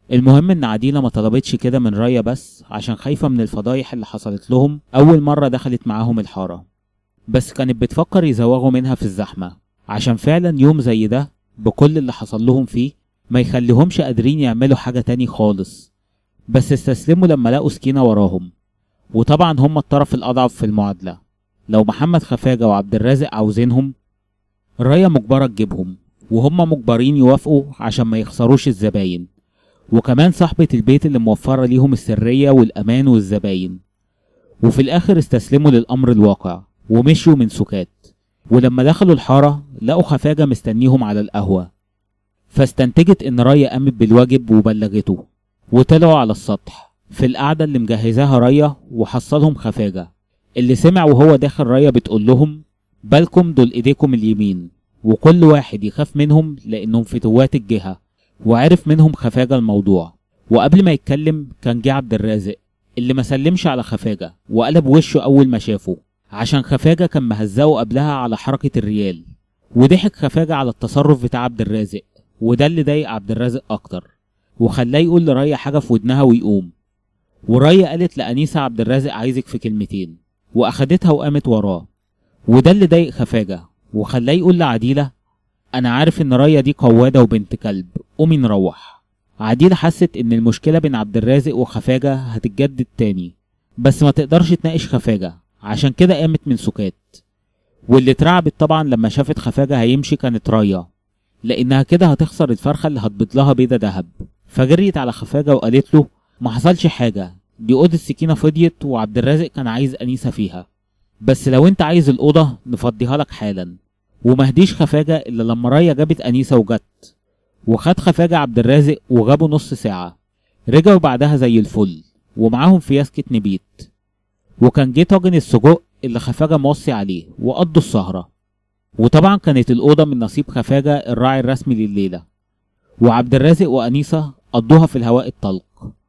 المهم ان عديلة ما طلبتش كده من ريا بس عشان خايفة من الفضايح اللي حصلت لهم اول مرة دخلت معاهم الحارة، بس كانت بتفكر يزوغوا منها في الزحمة عشان فعلا يوم زي ده بكل اللي حصل لهم فيه ما يخليهمش قادرين يعملوا حاجة تاني خالص. بس استسلموا لما لقوا سكينة وراهم، وطبعا هم الطرف الأضعف في المعادلة. لو محمد خفاجة وعبد الرازق عاوزينهم، ريا مجبرة تجيبهم، وهم مجبرين يوافقوا عشان ما يخسروش الزباين، وكمان صاحبة البيت اللي موفرة ليهم السرية والأمان والزباين. وفي الآخر استسلموا للأمر الواقع ومشيوا من سكات. ولما دخلوا الحارة لقوا خفاجة مستنيهم على القهوة، فاستنتجت إن ريا قامت بالواجب وبلغته، وطلعوا على السطح في القعدة اللي مجهزاها ريا. وحصلهم خفاجة اللي سمع وهو داخل ريا بتقول لهم بالكم دول ايديكم اليمين، وكل واحد يخاف منهم لانهم فتوات الجهة. وعرف منهم خفاجة الموضوع، وقبل ما يتكلم كان جه عبد الرازق اللي ما سلمش على خفاجة وقلب وشه اول ما شافه، عشان خفاجة كان مهزقه قبلها على حركة الريال. وضحك خفاجة على التصرف بتاع عبد الرازق، وده اللي ضايق عبد الرازق اكتر وخلاه يقول لريا حاجة في ودنها ويقوم. وريا قالت لأنيسة عبد الرازق عايزك في كلمتين، واخدتها وقامت وراه. وده اللي ضايق خفاجة وخلاه يقول لعديلة انا عارف ان ريا دي قوادة وبنت كلب، قومي نروح. عديلة حست ان المشكلة بين عبد الرازق وخفاجة هتتجدد تاني، بس ما تقدرش تناقش خفاجة، عشان كده قامت من سكات. واللي اترعبت طبعا لما شافت خفاجة هيمشي كانت ريا، لانها كده هتخسر الفرخة اللي هتبيض لها بيضة دهب. فجريت على خفاجة وقالت له ما حصلش حاجة، دي اوضة السكينة فضيت وعبد الرازق كان عايز أنيسة فيها، بس لو انت عايز الأوضة نفضيها لك حالا. ومهديش خفاجة إلا لما ريا جابت أنيسة وجت، وخد خفاجة عبد الرازق وغابوا نص ساعة. رجعوا بعدها زي الفل ومعاهم فياسكة نبيت، وكان جه طاجن السجق اللي خفاجة موصي عليه، وقضوا السهرة. وطبعا كانت الأوضة من نصيب خفاجة الراعي الرسمي لليلة، وعبد الرازق وأنيسة قضوها في الهواء الطلق.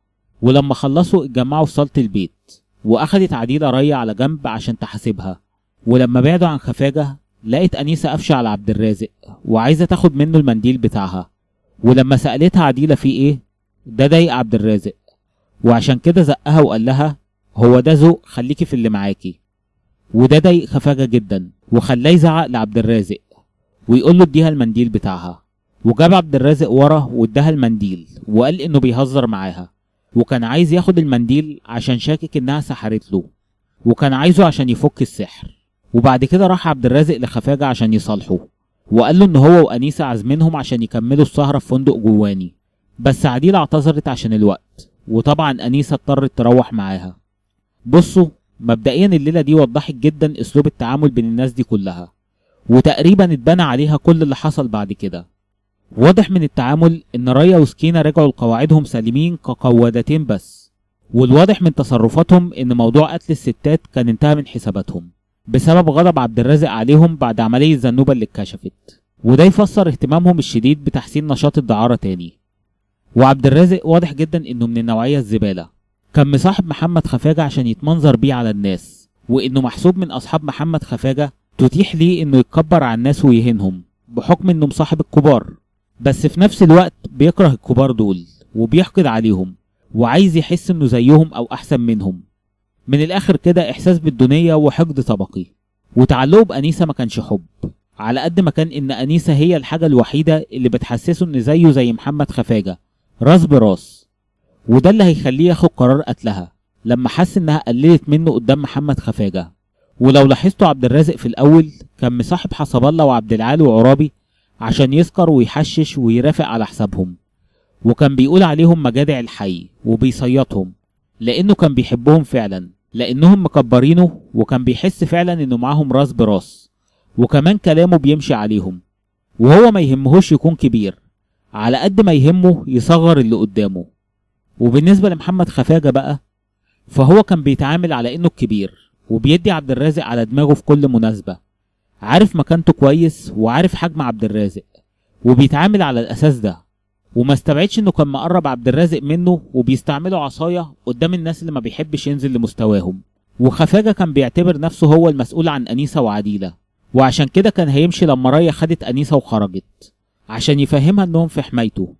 ولما خلصوا اتجمعوا في صالة البيت، واخدت عديلة ريا على جنب عشان تحاسبها. ولما بعدوا عن خفاجة لقيت أنيسة قافشة على عبد الرازق وعايزة تاخد منه المنديل بتاعها. ولما سألتها عديلة في ايه، ده ضايق عبد الرازق، وعشان كده زقها وقال لها هو ده ذوق، خليكي في اللي معاكي. وده ضايق خفاجة جدا وخلاه يزعق لعبد الرازق ويقول له اديها المنديل بتاعها. وجاب عبد الرازق ورا واداها المنديل وقال انه بيهزر معاها، وكان عايز ياخد المنديل عشان شاكك انها سحرت له، وكان عايزه عشان يفك السحر. وبعد كده راح عبد الرازق لخفاجة عشان يصالحه، وقال له ان هو وأنيسة عازمينهم عشان يكملوا السهرة في فندق جواني. بس عديلة اعتذرت عشان الوقت، وطبعا أنيسة اضطرت تروح معاها. بصوا، مبدئيا الليلة دي وضحت جدا اسلوب التعامل بين الناس دي كلها، وتقريبا اتبنى عليها كل اللي حصل بعد كده. واضح من التعامل ان ريا وسكينة رجعوا لقواعدهم سالمين كقوادتين بس، والواضح من تصرفاتهم ان موضوع قتل الستات كان انتهى من حساباتهم بسبب غضب عبد الرازق عليهم بعد عملية زنوبة اللي اتكشفت، وده يفسر اهتمامهم الشديد بتحسين نشاط الدعارة تاني. وعبد الرازق واضح جدا انه من النوعية الزبالة، كان مصاحب محمد خفاجة عشان يتمنظر بيه على الناس، وانه محسوب من اصحاب محمد خفاجة تتيح ليه انه يتكبر على الناس ويهينهم بحكم انه مصاحب الكبار، بس في نفس الوقت بيكره الكبار دول وبيحقد عليهم وعايز يحس انه زيهم او احسن منهم. من الاخر كده احساس بالدونية وحقد طبقي. وتعلقه بأنيسة ما كانش حب، على قد ما كان ان أنيسة هي الحاجة الوحيدة اللي بتحسسه ان زيه زي محمد خفاجة راس براس. وده اللي هيخليه ياخد قرار قتلها لما حس انها قللت منه قدام محمد خفاجة. ولو لاحظتوا عبد الرازق في الاول كان مصاحب حسب الله وعبد العال وعرابي عشان يسكر ويحشش ويرافق على حسابهم، وكان بيقول عليهم مجادع الحي وبيصيطهم لانه كان بيحبهم فعلا لانهم مكبرينه، وكان بيحس فعلا انه معاهم راس براس، وكمان كلامه بيمشي عليهم. وهو ما يهمهوش يكون كبير على قد ما يهمه يصغر اللي قدامه. وبالنسبة لمحمد خفاجة بقى، فهو كان بيتعامل على انه الكبير وبيدي عبد الرازق على دماغه في كل مناسبة، عارف مكانته كويس وعارف حجم عبد الرازق وبيتعامل على الاساس ده. وما استبعدش انه كان مقرب عبد الرازق منه وبيستعمله عصاية قدام الناس اللي ما بيحبش ينزل لمستواهم. وخفاجة كان بيعتبر نفسه هو المسؤول عن أنيسة وعديلة، وعشان كده كان هيمشي لما ريا خدت أنيسة وخرجت عشان يفهمها انهم في حمايته.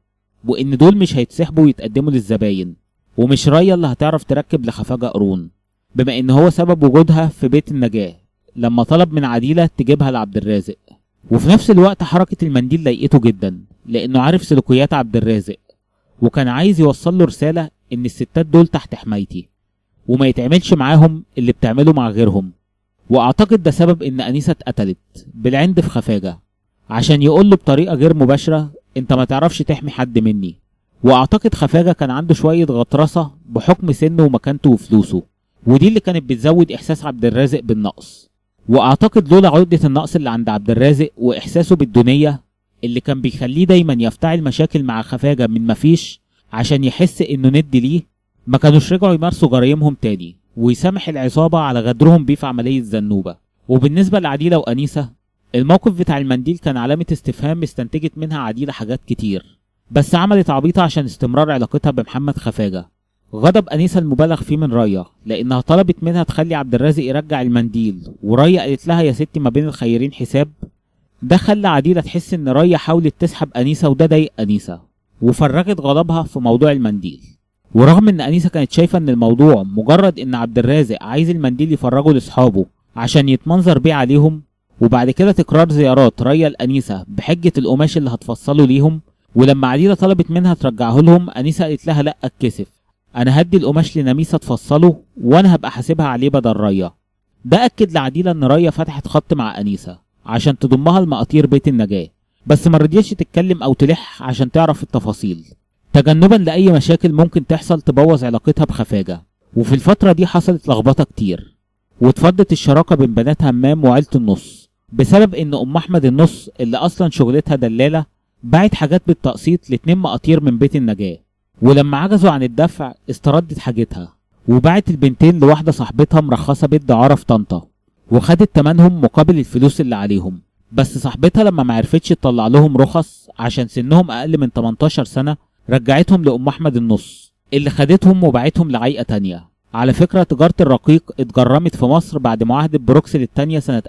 وان دول مش هيتسحبوا ويتقدموا للزباين، ومش ريا اللي هتعرف تركب لخفاجة قرون، بما ان هو سبب وجودها في بيت النجاة لما طلب من عديلة تجيبها لعبد الرازق. وفي نفس الوقت حركة المنديل ضايقته جدا، لانه عارف سلوكيات عبد الرازق، وكان عايز يوصل له رسالة ان الستات دول تحت حمايتي وما يتعملش معاهم اللي بتعمله مع غيرهم. واعتقد ده سبب ان انيسة اتقتلت بالعند في خفاجة، عشان يقول له بطريقة غير مباشرة انت ما تعرفش تحمي حد مني. واعتقد خفاجة كان عنده شوية غطرسة بحكم سنه ومكانته وفلوسه، ودي اللي كانت بتزود احساس عبد الرازق بالنقص. واعتقد لولا عقدة النقص اللي عند عبد الرازق واحساسه بالدونية اللي كان بيخليه دايما يفتعل مشاكل مع خفاجة من مفيش عشان يحس انه ند ليه، ما كانوش رجعوا يمارسوا جرايمهم تاني ويسامح العصابة على غدرهم بيه في عملية زنوبة. وبالنسبة لعديلة وأنيسة، الموقف بتاع المنديل كان علامة استفهام استنتجت منها عديلة حاجات كتير، بس عملت عبيطة عشان استمرار علاقتها بمحمد خفاجة. غضب أنيسة المبالغ فيه من ريا لأنها طلبت منها تخلي عبد الرازق يرجع المنديل، وريا قالت لها يا ستي ما بين الخيرين حساب. ده خلى عديلة تحس إن ريا حاولت تسحب أنيسة، وده ضايق أنيسة وفرغت غضبها في موضوع المنديل. ورغم ان انيسة كانت شايفة ان الموضوع مجرد ان عبد الرازق عايز المنديل يفرجه لاصحابه عشان يتمنظر بيه عليهم، وبعد كده تكرار زيارات ريا لانيسة بحجة القماش اللي هتفصله ليهم، ولما عديلة طلبت منها ترجعه لهم انيسة قالت لها لا اتكسف، انا هدي القماش لنميسة تفصله وانا هبقى حاسبها عليه بدل ريا. ده اكد لعديلة ان ريا فتحت خط مع انيسة عشان تضمها لمقاطير بيت النجاة، بس ما رضيتش تتكلم او تلح عشان تعرف التفاصيل تجنبا لأي مشاكل ممكن تحصل تبوظ علاقتها بخفاجة. وفي الفترة دي حصلت لخبطة كتير، واتفضت الشراكة بين بنات همام وعيلة النص بسبب ان ام احمد النص اللي اصلا شغلتها دلالة باعت حاجات بالتقسيط لاتنين مقاطير من بيت النجاة، ولما عجزوا عن الدفع استردت حاجتها وباعت البنتين لواحدة صاحبتها مرخصة بيت دعارة في طنطا، وخدت تمنهم مقابل الفلوس اللي عليهم. بس صاحبتها لما معرفتش تطلع لهم رخص عشان سنهم اقل من 18 سنة رجعتهم لأم أحمد النص اللي خدتهم وباعتهم لعيقة تانية. على فكرة تجارة الرقيق اتجرمت في مصر بعد معاهدة بروكسل التانية سنة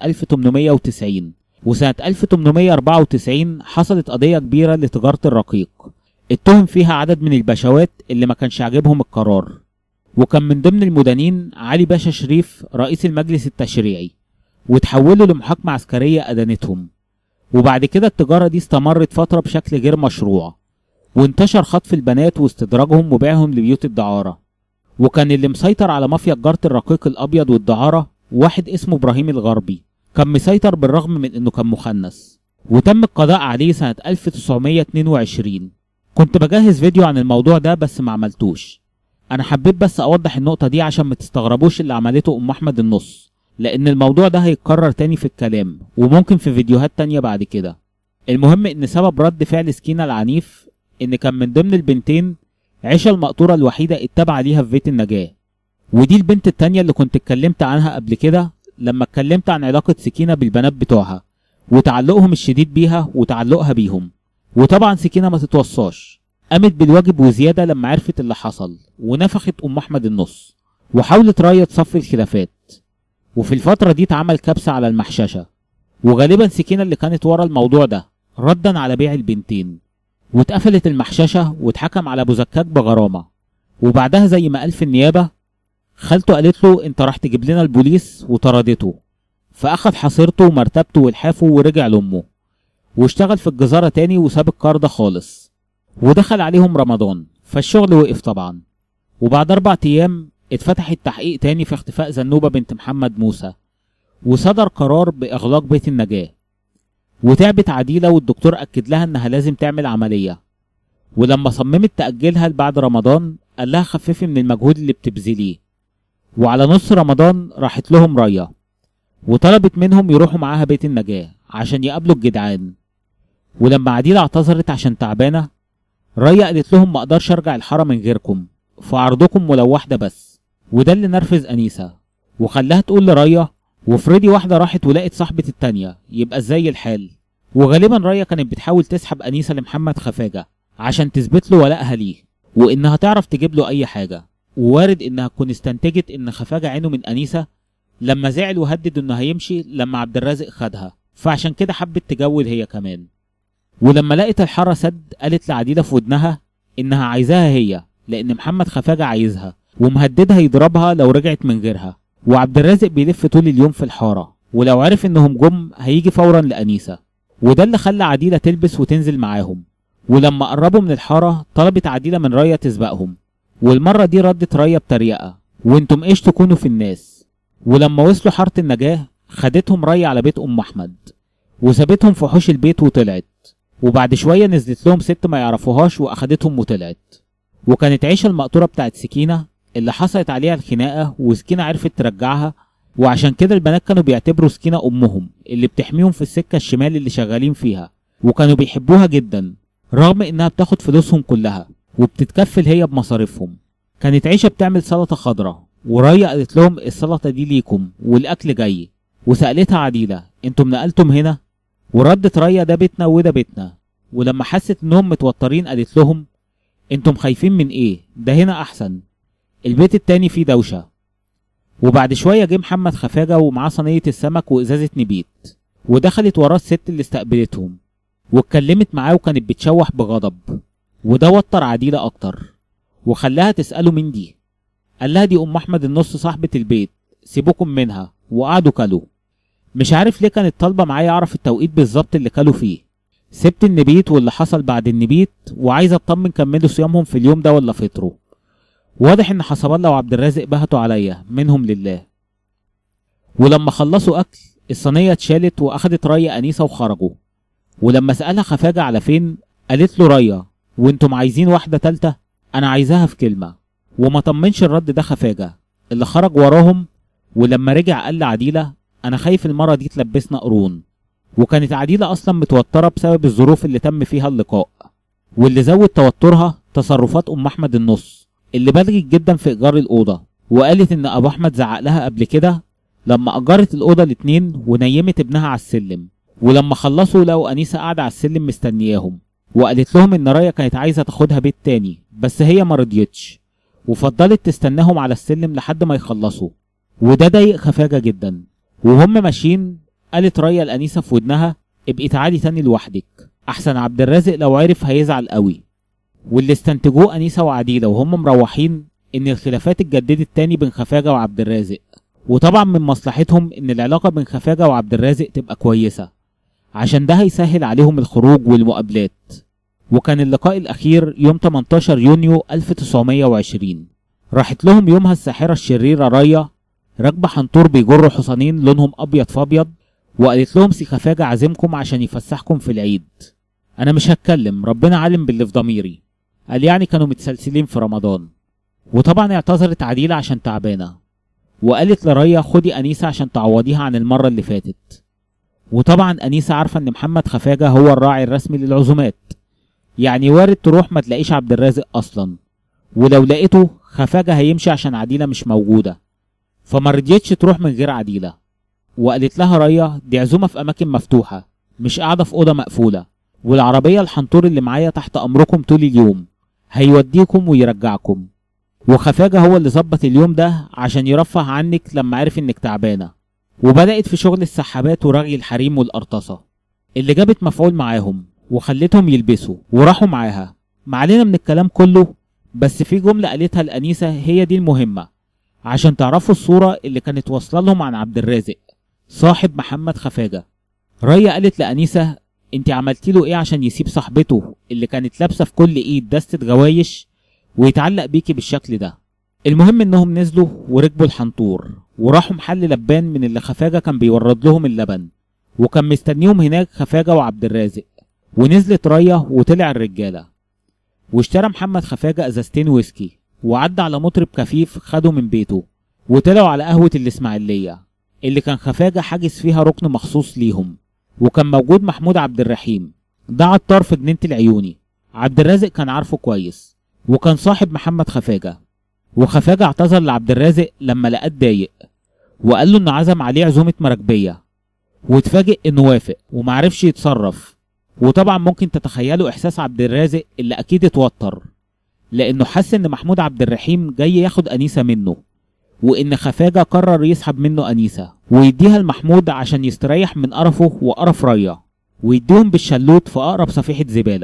1890، وسنة 1894 حصلت قضية كبيرة لتجارة الرقيق اتهم فيها عدد من الباشوات اللي ما كانش عاجبهم القرار، وكان من ضمن المدانين علي باشا شريف رئيس المجلس التشريعي، وتحولوا لمحاكمة عسكرية أدانتهم. وبعد كده التجارة دي استمرت فترة بشكل غير مشروع، وانتشر خطف البنات واستدراجهم وبيعهم لبيوت الدعارة. وكان اللي مسيطر على مافيا تجارة الرقيق الأبيض والدعارة واحد اسمه إبراهيم الغربي، كان مسيطر بالرغم من إنه كان مخنث، وتم القضاء عليه سنة 1922. كنت بجهز فيديو عن الموضوع ده بس ما عملتوش، أنا حبيت بس أوضح النقطة دي عشان ما تستغربوش اللي عملته أم أحمد النص، لأن الموضوع ده هيتكرر تاني في الكلام وممكن في فيديوهات تانية بعد كده. المهم إن سبب رد فعل سكينة العنيف ان كان من ضمن البنتين عيشة المقطورة الوحيدة التابعة ليها في بيت النجاة، ودي البنت التانية اللي كنت اتكلمت عنها قبل كده لما اتكلمت عن علاقة سكينة بالبنات بتوعها وتعلقهم الشديد بيها وتعلقها بيهم. وطبعا سكينة ما تتوصاش، قامت بالواجب وزيادة لما عرفت اللي حصل ونفخت ام احمد النص، وحاولت ريا تصفي الخلافات. وفي الفترة دي اتعمل كبسة على المحششة، وغالبا سكينة اللي كانت ورا الموضوع ده ردا على بيع البنتين، واتقفلت المحششة واتحكم على ابو زكاك بغرامة. وبعدها زي ما قال في النيابة خالته قالت له انت راح تجيب لنا البوليس وطردته، فاخد حصيرته ومرتبته والحافه ورجع لامه واشتغل في الجزارة تاني وساب الكار ده خالص. ودخل عليهم رمضان فالشغل وقف طبعا. وبعد 4 ايام اتفتح التحقيق تاني في اختفاء زنوبة بنت محمد موسى، وصدر قرار باغلاق بيت النجاة. وتعبت عديلة والدكتور أكد لها إنها لازم تعمل عملية، ولما صممت تأجلها لبعد رمضان قال لها خففي من المجهود اللي بتبذليه. وعلى نص رمضان راحت لهم ريا وطلبت منهم يروحوا معاها بيت النجاة عشان يقابلوا الجدعان. ولما عديلة اعتذرت عشان تعبانة، ريا قالت لهم ما اقدرش ارجع الحارة من غيركم، فعرضكم ولو واحدة بس. وده اللي نرفز أنيسة وخلاها تقول لريا وافرضي واحدة راحت ولقت صاحبة التانية يبقى ازاي الحال. وغالبا ريا كانت بتحاول تسحب أنيسة لمحمد خفاجة عشان تثبت له ولائها ليه وانها تعرف تجيب له اي حاجة. ووارد انها تكون استنتجت ان خفاجة عينه من أنيسة لما زعل وهدد انه هيمشي لما عبد الرازق خدها، فعشان كده حبت تجول هي كمان. ولما لقت الحارة سد قالت لعديلة في ودنها انها عايزاها هي، لان محمد خفاجة عايزها ومهددها يضربها لو رجعت من غيرها. وعبد الرازق بيلف طول اليوم في الحارة، ولو عرف انهم جم هيجي فورا لأنيسة. وده اللي خلى عديلة تلبس وتنزل معاهم. ولما قربوا من الحارة طلبت عديلة من ريا تسبقهم، والمرة دي ردت ريا بطريقة: وانتم ايش تكونوا في الناس. ولما وصلوا حارة النجاة خدتهم ريا على بيت ام احمد وسابتهم في حوش البيت وطلعت. وبعد شوية نزلت لهم ست ما يعرفوهاش واخدتهم وطلعت. وكانت عيشة المقطورة بتاعت سكينة اللي حصلت عليها الخناقة، وسكينة عرفت ترجعها، وعشان كده البنات كانوا بيعتبروا سكينة امهم اللي بتحميهم في السكة الشمال اللي شغالين فيها، وكانوا بيحبوها جدا رغم انها بتاخد فلوسهم كلها وبتتكفل هي بمصاريفهم. كانت عيشة بتعمل سلطة خضراء، وريا قالت لهم السلطة دي ليكم والاكل جاي. وسألتها عديلة: انتم نقلتم هنا؟ وردت ريا: ده بيتنا وده بيتنا. ولما حست انهم متوترين قالت لهم: انتم خايفين من ايه؟ ده هنا احسن، البيت التاني فيه دوشة. وبعد شوية جه محمد خفاجة ومعاه صينية السمك وازازة نبيت، ودخلت وراه الست اللي استقبلتهم واتكلمت معاه وكانت بتشوح بغضب. وده وتر عديلة اكتر وخلاها تسأله: مين دي؟ قال لها: دي ام احمد النص صاحبة البيت، سيبوكم منها. وقعدوا كلوا. مش عارف ليه كانت طالبة معايا اعرف التوقيت بالظبط اللي كلوا فيه. سبت النبيت واللي حصل بعد النبيت، وعايزة اطمن كملوا صيامهم في اليوم ده ولا فطروا. واضح ان حسب الله وعبد الرازق بهتوا عليا، منهم لله. ولما خلصوا اكل الصينية اتشالت واخدت ريا انيسة وخرجوا. ولما سألها خفاجة على فين قالت له: ريا، وانتم عايزين واحدة تالتة؟ انا عايزاها في كلمة. وما طمنش الرد ده خفاجة اللي خرج وراهم. ولما رجع قال لعديلة: انا خايف المرة دي تلبسنا قرون. وكانت عديلة اصلا متوترة بسبب الظروف اللي تم فيها اللقاء، واللي زود توترها تصرفات ام احمد النص اللي بلغت جدا في ايجار الاوضة. وقالت ان ابو احمد زعق لها قبل كده لما اجرت الاوضة الاتنين ونيمت ابنها على السلم. ولما خلصوا لقوا انيسة قاعدة على السلم مستنياهم، وقالت لهم ان ريا كانت عايزة تاخدها بيت تاني بس هي مرضيتش، وفضلت تستناهم على السلم لحد ما يخلصوا. وده ضايق خفاجة جدا. وهم ماشيين قالت ريا لأنيسة في ودنها: ابقي تعالي تاني لوحدك، احسن عبد الرازق لو عرف هيزعل قوي. واللي استنتجوه أنيسة وعديلة وهم مروحين ان الخلافات اتجددت تاني بين خفاجة وعبد الرازق، وطبعا من مصلحتهم ان العلاقة بين خفاجة وعبد الرازق تبقى كويسة عشان ده هيسهل عليهم الخروج والمقابلات. وكان اللقاء الأخير يوم 18 يونيو 1920. راحت لهم يومها الساحرة الشريرة ريا راكبة حنطور بيجروا حصانين لونهم أبيض في أبيض، وقالت لهم: سي خفاجة عازمكم عشان يفسحكم في العيد. أنا مش هتكلم، ربنا عالم باللي في ضميري. قال يعني كانوا متسلسلين في رمضان. وطبعا اعتذرت عديلة عشان تعبانة، وقالت لريا: خدي أنيسة عشان تعوضيها عن المرة اللي فاتت. وطبعا أنيسة عارفة إن محمد خفاجة هو الراعي الرسمي للعزومات، يعني وارد تروح ما تلاقيش عبد الرازق أصلا، ولو لقيته خفاجة هيمشي عشان عديلة مش موجودة، فما رضيتش تروح من غير عديلة. وقالت لها ريا: دي عزومة في أماكن مفتوحة، مش قاعدة في أوضة مقفولة، والعربية الحنطور اللي معايا تحت أمركم طول اليوم، هيوديكم ويرجعكم. وخفاجة هو اللي ظبط اليوم ده عشان يرفه عنك لما عرف إنك تعبانة. وبدأت في شغل السحابات ورغي الحريم والقرطصة اللي جابت مفعول معاهم وخلتهم يلبسوا وراحوا معاها. معلنا من الكلام كله، بس في جملة قالتها لأنيسة هي دي المهمة عشان تعرفوا الصورة اللي كانت واصلة لهم عن عبد الرازق صاحب محمد خفاجة. ريا قالت لأنيسة: انت عملتي له ايه عشان يسيب صاحبته اللي كانت لابسة في كل ايد دستة غوايش ويتعلق بيكي بالشكل ده؟ المهم انهم نزلوا وركبوا الحنطور وراحوا محل لبان من اللي خفاجة كان بيورد لهم اللبن، وكان مستنيهم هناك خفاجة وعبد الرازق. ونزلت ريا وطلع الرجالة، واشترى محمد خفاجة ازازتين ويسكي، وعدى على مطرب كفيف خده من بيته، وطلعوا على قهوة الاسماعيلية اللي كان خفاجة حاجز فيها ركن مخصوص ليهم. وكان موجود محمود عبد الرحيم ده عطار في جنينة العيوني. عبد الرازق كان عارفه كويس وكان صاحب محمد خفاجة. وخفاجة اعتذر لعبد الرازق لما لقاه اتضايق، وقال له انه عزم عليه عزومة مراكبية، واتفاجئ انه وافق ومعرفش يتصرف. وطبعا ممكن تتخيلوا احساس عبد الرازق اللي اكيد اتوتر، لانه حس ان محمود عبد الرحيم جاي ياخد انيسة منه، وان خفاجة قرر يسحب منه انيسة ويديها لمحمود عشان يستريح من قرفه وقرف ريا، ويديهم بالشلوت في اقرب صفيحة زبالة.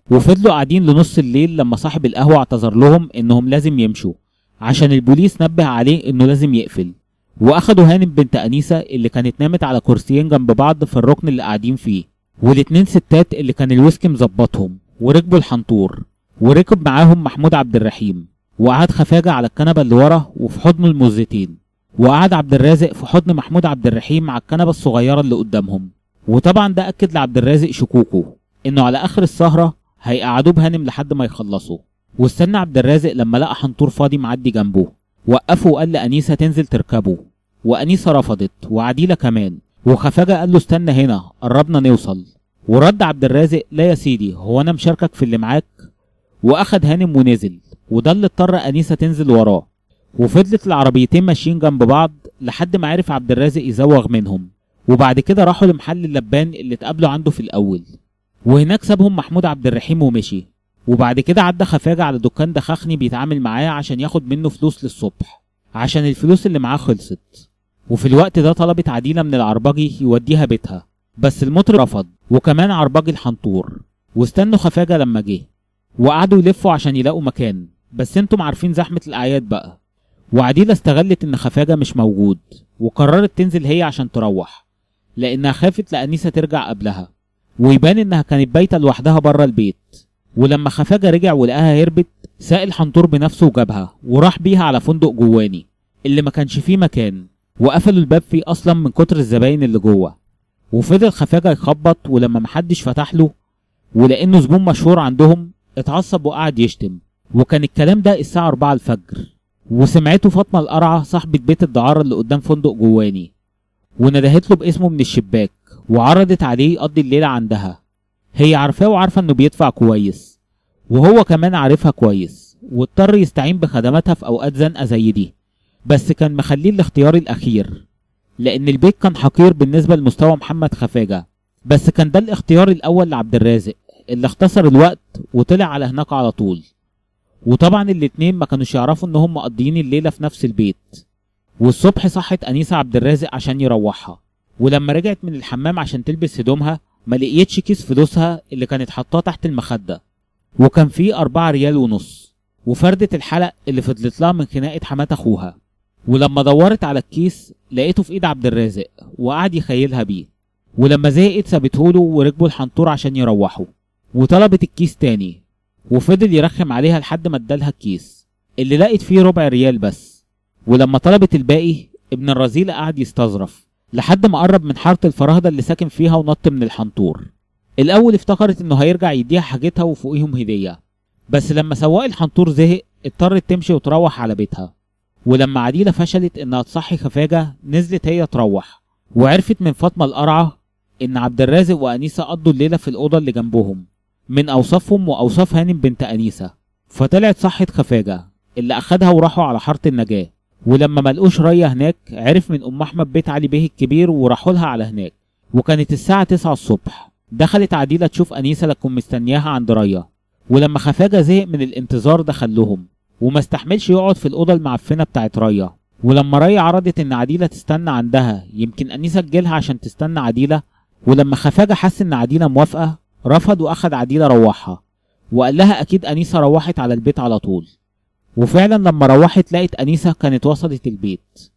وفضلوا قاعدين لنص الليل لما صاحب القهوة اعتذر لهم انهم لازم يمشوا عشان البوليس نبه عليه انه لازم يقفل. واخدوا هانم بنت انيسة اللي كانت نامت على كرسيين جنب بعض في الركن اللي قاعدين فيه، والاتنين ستات اللي كان الويسكي مظبطهم، وركبوا الحنطور. وركب معاهم محمود عبد الرحيم، وقعد خفاجة على الكنبة اللي ورا وفي حضنه الموزتين، وقعد عبد الرازق في حضن محمود عبد الرحيم على الكنبة الصغيرة اللي قدامهم. وطبعا ده اكد لعبد الرازق شكوكه انه على اخر السهرة هيقعدوه بهانم لحد ما يخلصوا. واستنى عبد الرازق لما لقى حنطور فاضي معدي جنبه، وقفه وقال لأنيسة تنزل تركبه، وأنيسة رفضت وعديلة كمان. وخفاجة قال له استنى هنا قربنا نوصل. ورد عبد الرازق لا يا سيدي، هو انا مشاركك في اللي معاك؟ واخد هانم ونزل، وده اللي اضطر أنيسة تنزل وراه. وفضلت العربيتين ماشيين جنب بعض لحد ما عرف عبد الرازق يزوغ منهم. وبعد كده راحوا لمحل اللبان اللي اتقابلوا عنده في الاول، وهناك سابهم محمود عبد الرحيم ومشي. وبعد كده عدى خفاجة على دكان دخخني بيتعامل معاه عشان ياخد منه فلوس للصبح، عشان الفلوس اللي معاه خلصت. وفي الوقت ده طلبت عديلة من العربجي يوديها بيتها، بس المطرب رفض، وكمان عربجي الحنطور. واستنوا خفاجة لما جه، وقعدوا يلفوا عشان يلاقوا مكان، بس انتم عارفين زحمة الأعياد بقى. وعديلة استغلت ان خفاجة مش موجود، وقررت تنزل هي عشان تروح، لانها خافت لأنيسة ترجع قبلها ويبان انها كانت بايته لوحدها بره البيت. ولما خفاجة رجع ولقاها هربت، ساق الحنطور بنفسه وجابها وراح بيها على فندق جواني اللي ما كانش فيه مكان، وقفلوا الباب فيه اصلا من كتر الزباين اللي جوه. وفضل خفاجة يخبط، ولما محدش فتح له ولانه زبون مشهور عندهم اتعصب وقعد يشتم. وكان الكلام ده الساعة 4 الفجر، وسمعته فاطمة القرعة صاحبة بيت الدعارة اللي قدام فندق جواني، وندهت له باسمه من الشباك وعرضت عليه يقضي الليلة عندها. هي عارفاه وعارفة انه بيدفع كويس، وهو كمان عارفها كويس، واضطر يستعين بخدماتها في اوقات زنقة زي دي، بس كان مخليه الاختيار الاخير لان البيت كان حقير بالنسبة لمستوى محمد خفاجة. بس كان ده الاختيار الاول لعبد الرازق اللي اختصر الوقت وطلع على هناك على طول. وطبعا الاتنين ما كانوش يعرفوا انهم مقضيين الليلة في نفس البيت. والصبح صحت أنيسة عبد الرازق عشان يروحها، ولما رجعت من الحمام عشان تلبس هدومها ما لقيتش كيس فلوسها اللي كانت حطاه تحت المخدة، وكان فيه 4 ريال ونص وفردة الحلق اللي فضلت لها من خناقة حمات اخوها. ولما دورت على الكيس لقيته في ايد عبد الرازق وقعد يخيلها بيه. ولما زهقت سابتهوله وركبوا الحنطور عشان يروحوا. وطلبت الكيس تاني وفضل يرخم عليها لحد ما ادالها الكيس اللي لقيت فيه 4 ريال بس. ولما طلبت الباقي ابن الرذيلة قعد يستظرف لحد ما قرب من حارة الفراهدة اللي ساكن فيها ونط من الحنطور. الاول افتكرت انه هيرجع يديها حاجتها وفوقيهم هدية، بس لما سواق الحنطور زهق اضطرت تمشي وتروح على بيتها. ولما عديلة فشلت انها تصحي خفاجة نزلت هي تروح، وعرفت من فاطمة القرعة ان عبد الرازق وأنيسة قضوا الليلة في الأوضة اللي جنبهم من اوصافهم واوصاف هانم بنت أنيسة. فطلعت صحت خفاجة اللي اخدها وراحوا على حارة النجاة. ولما ملقوش ريا هناك عرف من ام احمد بيت علي بيه الكبير وراحوا لها على هناك. وكانت الساعة 9 الصبح. دخلت عديلة تشوف أنيسة لكم مستنياها عند ريا. ولما خفاجة زهق من الانتظار دخل لهم وما استحملش يقعد في الأوضة المعفنة بتاعت ريا. ولما ريا عرضت ان عديلة تستنى عندها يمكن أنيسة تجيلها عشان تستنى عديلة، ولما خفاجة حس ان عديلة موافقة رفض واخد عديلة روحها وقال لها اكيد أنيسة روحت على البيت على طول. وفعلا لما روحت لقت أنيسة كانت وصلت البيت.